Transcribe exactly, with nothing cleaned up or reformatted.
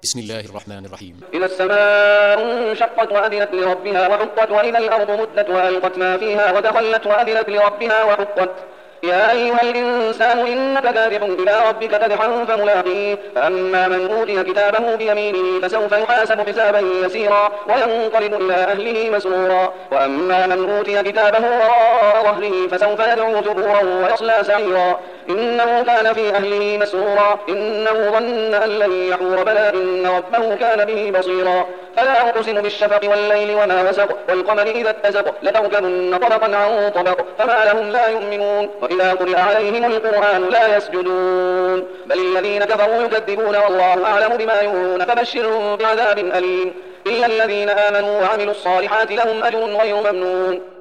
بسم الله الرحمن الرحيم. إذا السماء انشقت وأذنت لربها وحقت وإذا الأرض مدت وألقت ما فيها ودخلت وأذنت لربها وحقت. يا أيها الإنسان إنك كادح إلى ربك كدحا فملاقيه. فأما من أوتي كتابه بيمينه فسوف يحاسب حسابا يسيرا وينقلب إلى أهله مسرورا. وأما من أوتي كتابه وراء ظهره فسوف يدعو ثبورا ويصلى سعيرا. إنه كان في أهله مسرورا. إنه ظن أن لن يحور بلى إن ربه كان به بصيرا. فلا أقسم بالشفق والليل وما وسق والقمر إذا اتسق لتركبن طبقا عن طبق فما لهم لا يؤمنون. وإذا قرئ عليهم القرآن لا يسجدون بل الذين كفروا يكذبون والله أعلم بما يوعون فبشرهم بعذاب أليم. إلا الذين آمنوا وعملوا الصالحات لهم أجر غير ممنون.